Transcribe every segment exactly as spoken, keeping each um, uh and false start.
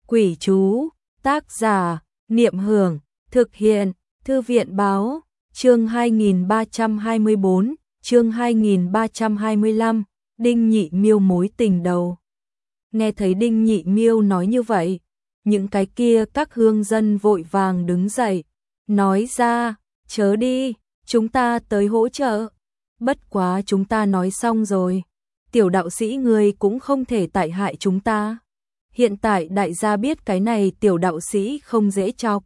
Quỷ chú, tác giả, Niệm Hưởng, thực hiện, Thư viện Báo, chương hai nghìn ba trăm hai mươi bốn, chương hai nghìn ba trăm hai mươi lăm, Đinh Nhị Miêu mối tình đầu. Nghe thấy Đinh Nhị Miêu nói như vậy, những cái kia các hương dân vội vàng đứng dậy, nói ra, chớ đi, chúng ta tới hỗ trợ. Bất quá chúng ta nói xong rồi, tiểu đạo sĩ người cũng không thể tại hại chúng ta. Hiện tại đại gia biết cái này tiểu đạo sĩ không dễ chọc,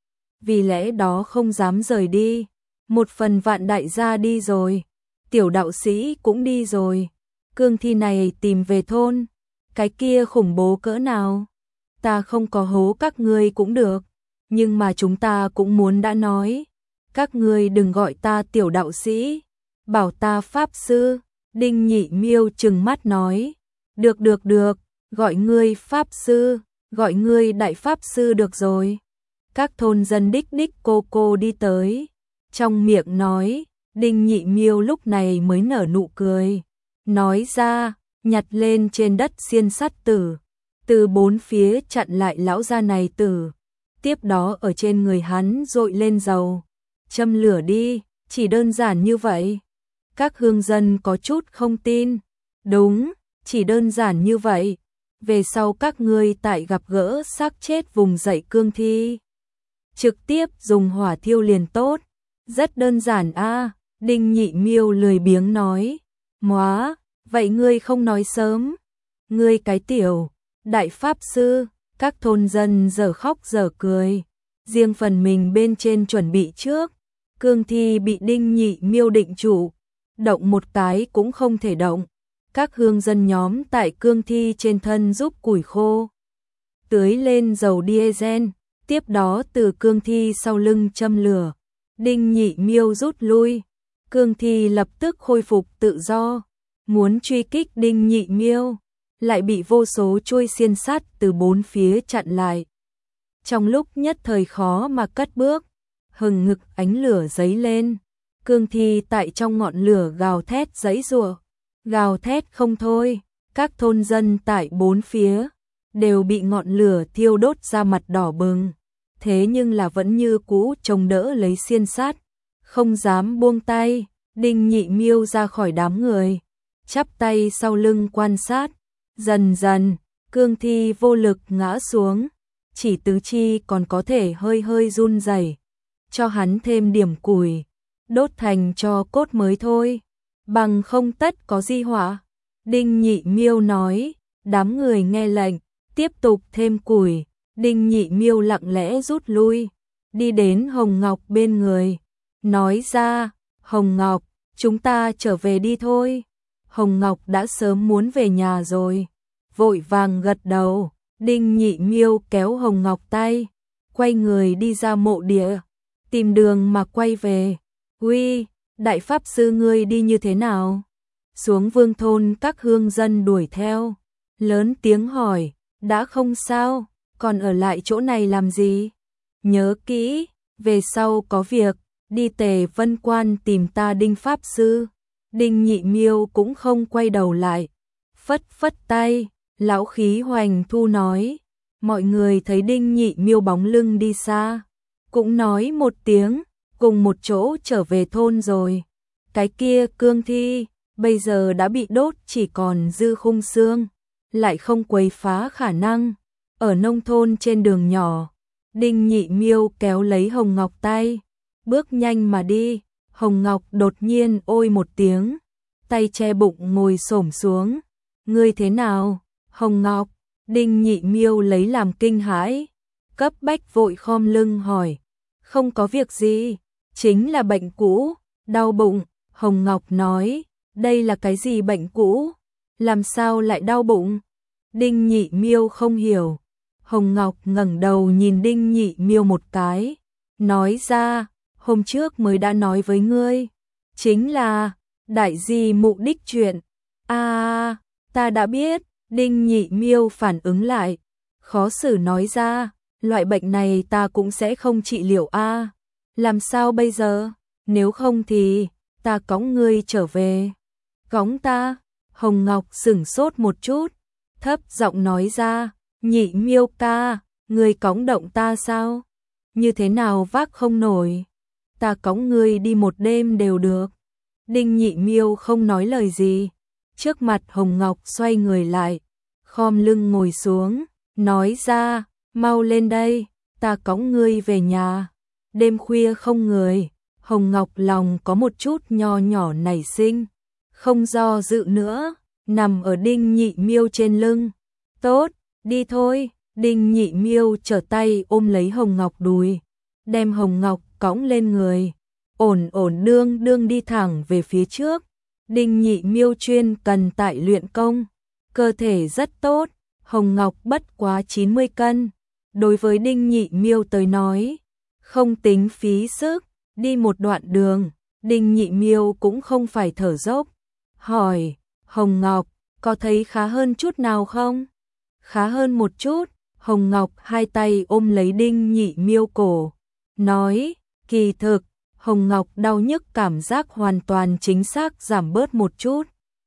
vì lẽ đó không dám rời đi. Một phần vạn đại gia đi rồi, tiểu đạo sĩ cũng đi rồi, cương thi này tìm về thôn, cái kia khủng bố cỡ nào. Ta không có hố các ngươi cũng được, nhưng mà chúng ta cũng muốn đã nói, các ngươi đừng gọi ta tiểu đạo sĩ, bảo ta pháp sư. Đinh Nhị Miêu trừng mắt nói, được được được, gọi ngươi pháp sư, gọi ngươi đại pháp sư được rồi. Các thôn dân đích đích cô cô đi tới, trong miệng nói. Đinh Nhị Miêu lúc này mới nở nụ cười, nói ra, nhặt lên trên đất xiên sắt tử, từ bốn phía chặn lại lão gia này tử, tiếp đó ở trên người hắn dội lên dầu, châm lửa đi, chỉ đơn giản như vậy. Các hương dân có chút không tin, đúng, chỉ đơn giản như vậy, về sau các ngươi tại gặp gỡ xác chết vùng dậy cương thi, trực tiếp dùng hỏa thiêu liền tốt, rất đơn giản a. Đinh Nhị Miêu lười biếng nói, móa, vậy ngươi không nói sớm, ngươi cái tiểu đại pháp sư. Các thôn dân giờ khóc giờ cười, riêng phần mình bên trên chuẩn bị trước. Cương thi bị Đinh Nhị Miêu định trụ, động một cái cũng không thể động. Các hương dân nhóm tại cương thi trên thân giúp củi khô, tưới lên dầu diesel, tiếp đó từ cương thi sau lưng châm lửa. Đinh Nhị Miêu rút lui, cương thi lập tức khôi phục tự do, muốn truy kích Đinh Nhị Miêu, lại bị vô số chuôi xiên sắt từ bốn phía chặn lại. Trong lúc nhất thời khó mà cất bước, hừng hực ánh lửa giấy lên, cương thi tại trong ngọn lửa gào thét giãy giụa, gào thét không thôi. Các thôn dân tại bốn phía đều bị ngọn lửa thiêu đốt ra mặt đỏ bừng, thế nhưng là vẫn như cũ chống đỡ lấy xiên sắt, không dám buông tay. Đinh Nhị Miêu ra khỏi đám người, chắp tay sau lưng quan sát, dần dần, cương thi vô lực ngã xuống, chỉ tứ chi còn có thể hơi hơi run rẩy, cho hắn thêm điểm củi, đốt thành tro cốt mới thôi, bằng không tất có di họa. Đinh Nhị Miêu nói, đám người nghe lệnh, tiếp tục thêm củi. Đinh Nhị Miêu lặng lẽ rút lui, đi đến Hồng Ngọc bên người, nói ra, Hồng Ngọc, chúng ta trở về đi thôi. Hồng Ngọc đã sớm muốn về nhà rồi, vội vàng gật đầu. Đinh Nhị Miêu kéo Hồng Ngọc tay, quay người đi ra mộ địa, tìm đường mà quay về. Uy, đại pháp sư ngươi đi như thế nào? Xuống Vương thôn các hương dân đuổi theo, lớn tiếng hỏi, đã không sao, còn ở lại chỗ này làm gì? Nhớ kỹ, về sau có việc, đi Tề Vân Quan tìm ta Đinh pháp sư. Đinh Nhị Miêu cũng không quay đầu lại, phất phất tay. Lão khí Hoành Thu nói, mọi người thấy Đinh Nhị Miêu bóng lưng đi xa, cũng nói một tiếng, cùng một chỗ trở về thôn rồi. Cái kia cương thi, bây giờ đã bị đốt chỉ còn dư khung xương, lại không quấy phá khả năng. Ở nông thôn trên đường nhỏ, Đinh Nhị Miêu kéo lấy Hồng Ngọc tay, bước nhanh mà đi. Hồng Ngọc đột nhiên ôi một tiếng, tay che bụng ngồi xổm xuống. Ngươi thế nào, Hồng Ngọc? Đinh Nhị Miêu lấy làm kinh hãi, cấp bách vội khom lưng hỏi. Không có việc gì, chính là bệnh cũ, đau bụng. Hồng Ngọc nói, đây là cái gì bệnh cũ? Làm sao lại đau bụng? Đinh Nhị Miêu không hiểu. Hồng Ngọc ngẩng đầu nhìn Đinh Nhị Miêu một cái, nói ra, hôm trước mới đã nói với ngươi, chính là đại di mụ đích chuyện. A, à, ta đã biết. Đinh Nhị Miêu phản ứng lại, khó xử nói ra, loại bệnh này ta cũng sẽ không trị liệu a. À, làm sao bây giờ? Nếu không thì ta cõng ngươi trở về. Cõng ta? Hồng Ngọc sửng sốt một chút, thấp giọng nói ra, Nhị Miêu ca, ngươi cõng động ta sao? Như thế nào vác không nổi? Ta cõng ngươi đi một đêm đều được. Đinh Nhị Miêu không nói lời gì. Trước mặt Hồng Ngọc xoay người lại, khom lưng ngồi xuống, nói ra, mau lên đây, ta cõng ngươi về nhà. Đêm khuya không người, Hồng Ngọc lòng có một chút nho nhỏ nảy sinh, không do dự nữa, nằm ở Đinh Nhị Miêu trên lưng. Tốt, đi thôi. Đinh Nhị Miêu trở tay ôm lấy Hồng Ngọc đùi, đem Hồng Ngọc cõng lên người, ổn ổn đương đương đi thẳng về phía trước. Đinh Nhị Miêu chuyên cần tại luyện công, cơ thể rất tốt, Hồng Ngọc bất quá chín mươi cân. Đối với Đinh Nhị Miêu tới nói, không tính phí sức, đi một đoạn đường, Đinh Nhị Miêu cũng không phải thở dốc. Hỏi, Hồng Ngọc, có thấy khá hơn chút nào không? Khá hơn một chút. Hồng Ngọc hai tay ôm lấy Đinh Nhị Miêu cổ, nói, kỳ thực, Hồng Ngọc đau nhức cảm giác hoàn toàn chính xác giảm bớt một chút.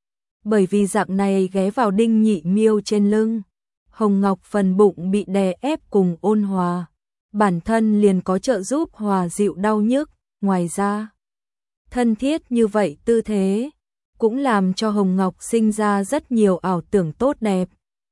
Bởi vì dạng này ghé vào Đinh Nhị Miêu trên lưng, Hồng Ngọc phần bụng bị đè ép cùng ôn hòa, bản thân liền có trợ giúp hòa dịu đau nhức, ngoài ra, thân thiết như vậy tư thế, cũng làm cho Hồng Ngọc sinh ra rất nhiều ảo tưởng tốt đẹp.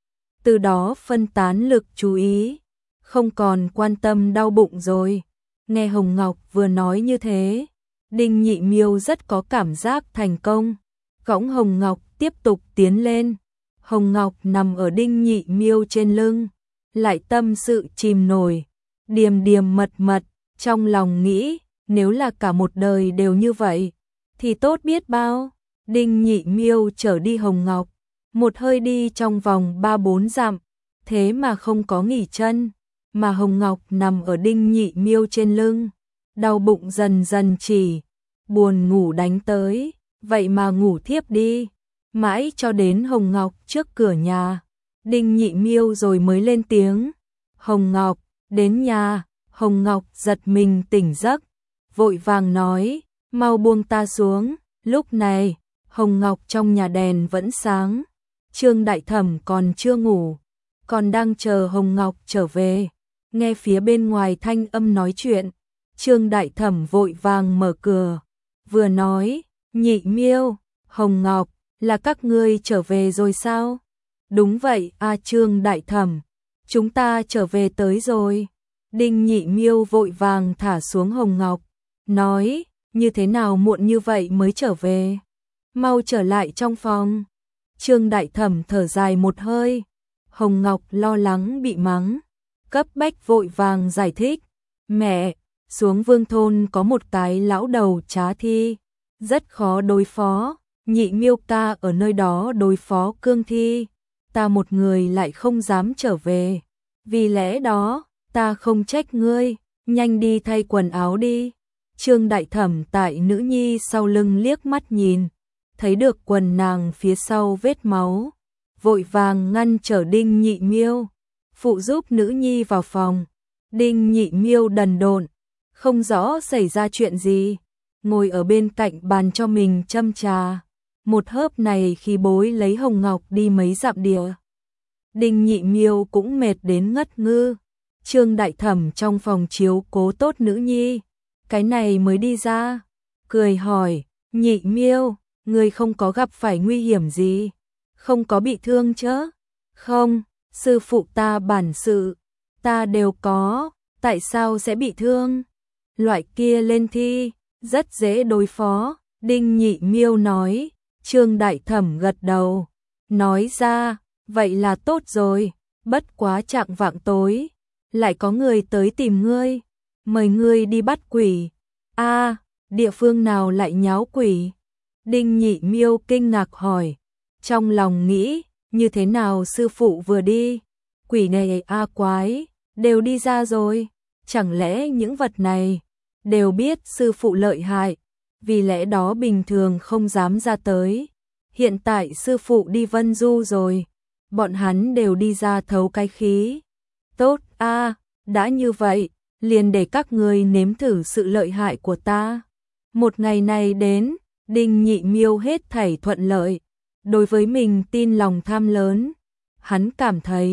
Từ đó phân tán lực chú ý, không còn quan tâm đau bụng rồi. Nghe Hồng Ngọc vừa nói như thế, Đinh Nhị Miêu rất có cảm giác thành công, cõng Hồng Ngọc tiếp tục tiến lên. Hồng Ngọc nằm ở Đinh Nhị Miêu trên lưng, lại tâm sự chìm nổi, điềm điềm mật mật, trong lòng nghĩ, nếu là cả một đời đều như vậy, thì tốt biết bao. Đinh Nhị Miêu chở đi Hồng Ngọc, một hơi đi trong vòng ba bốn dặm, thế mà không có nghỉ chân, mà Hồng Ngọc nằm ở Đinh Nhị Miêu trên lưng, đau bụng dần dần chỉ, buồn ngủ đánh tới, vậy mà ngủ thiếp đi, mãi cho đến Hồng Ngọc trước cửa nhà, Đinh Nhị Miêu rồi mới lên tiếng, Hồng Ngọc, đến nhà. Hồng Ngọc giật mình tỉnh giấc, vội vàng nói, mau buông ta xuống. Lúc này, Hồng Ngọc trong nhà đèn vẫn sáng, Trương Đại Thẩm còn chưa ngủ, còn đang chờ Hồng Ngọc trở về. Nghe phía bên ngoài thanh âm nói chuyện, Trương Đại Thẩm vội vàng mở cửa, vừa nói, Nhị Miêu, Hồng Ngọc, là các ngươi trở về rồi sao? Đúng vậy, a Trương Đại Thẩm, chúng ta trở về tới rồi. Đinh Nhị Miêu vội vàng thả xuống Hồng Ngọc, nói, như thế nào muộn như vậy mới trở về? Mau trở lại trong phòng. Trương Đại Thẩm thở dài một hơi, Hồng Ngọc lo lắng bị mắng, cấp bách vội vàng giải thích, mẹ, xuống Vương thôn có một cái lão đầu trá thi, rất khó đối phó, Nhị Miêu ca ở nơi đó đối phó cương thi, ta một người lại không dám trở về, vì lẽ đó, ta không trách ngươi, nhanh đi thay quần áo đi. Trương Đại Thẩm tại nữ nhi sau lưng liếc mắt nhìn, thấy được quần nàng phía sau vết máu, vội vàng ngăn trở Đinh Nhị Miêu, phụ giúp nữ nhi vào phòng. Đinh Nhị Miêu đần độn, không rõ xảy ra chuyện gì, ngồi ở bên cạnh bàn cho mình châm trà, một hớp này khi bối lấy Hồng Ngọc đi mấy dặm địa. Đinh Nhị Miêu cũng mệt đến ngất ngư. Trương Đại Thẩm trong phòng chiếu cố tốt nữ nhi, cái này mới đi ra, cười hỏi, Nhị Miêu, ngươi không có gặp phải nguy hiểm gì, không có bị thương chứ? Không, sư phụ ta bản sự, ta đều có, tại sao sẽ bị thương? Loại kia lên thi, rất dễ đối phó, Đinh Nhị Miêu nói. Trương Đại Thẩm gật đầu, nói ra, vậy là tốt rồi, bất quá chạng vạng tối, lại có người tới tìm ngươi, mời ngươi đi bắt quỷ. A, địa phương nào lại nháo quỷ? Đinh Nhị Miêu kinh ngạc hỏi, trong lòng nghĩ, như thế nào sư phụ vừa đi, quỷ này a quái, đều đi ra rồi, chẳng lẽ những vật này đều biết sư phụ lợi hại, vì lẽ đó bình thường không dám ra tới. Hiện tại sư phụ đi Vân Du rồi, bọn hắn đều đi ra thấu cái khí. Tốt a, đã như vậy, liền để các ngươi nếm thử sự lợi hại của ta. Một ngày này đến, Đinh Nhị Miêu hết thảy thuận lợi. Đối với mình tin lòng tham lớn, hắn cảm thấy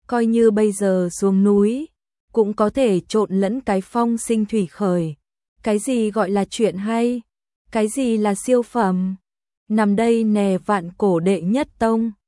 coi như bây giờ xuống núi, cũng có thể trộn lẫn cái phong sinh thủy khởi. Cái gì gọi là chuyện hay? Cái gì là siêu phẩm? Nằm đây nè vạn cổ đệ nhất tông.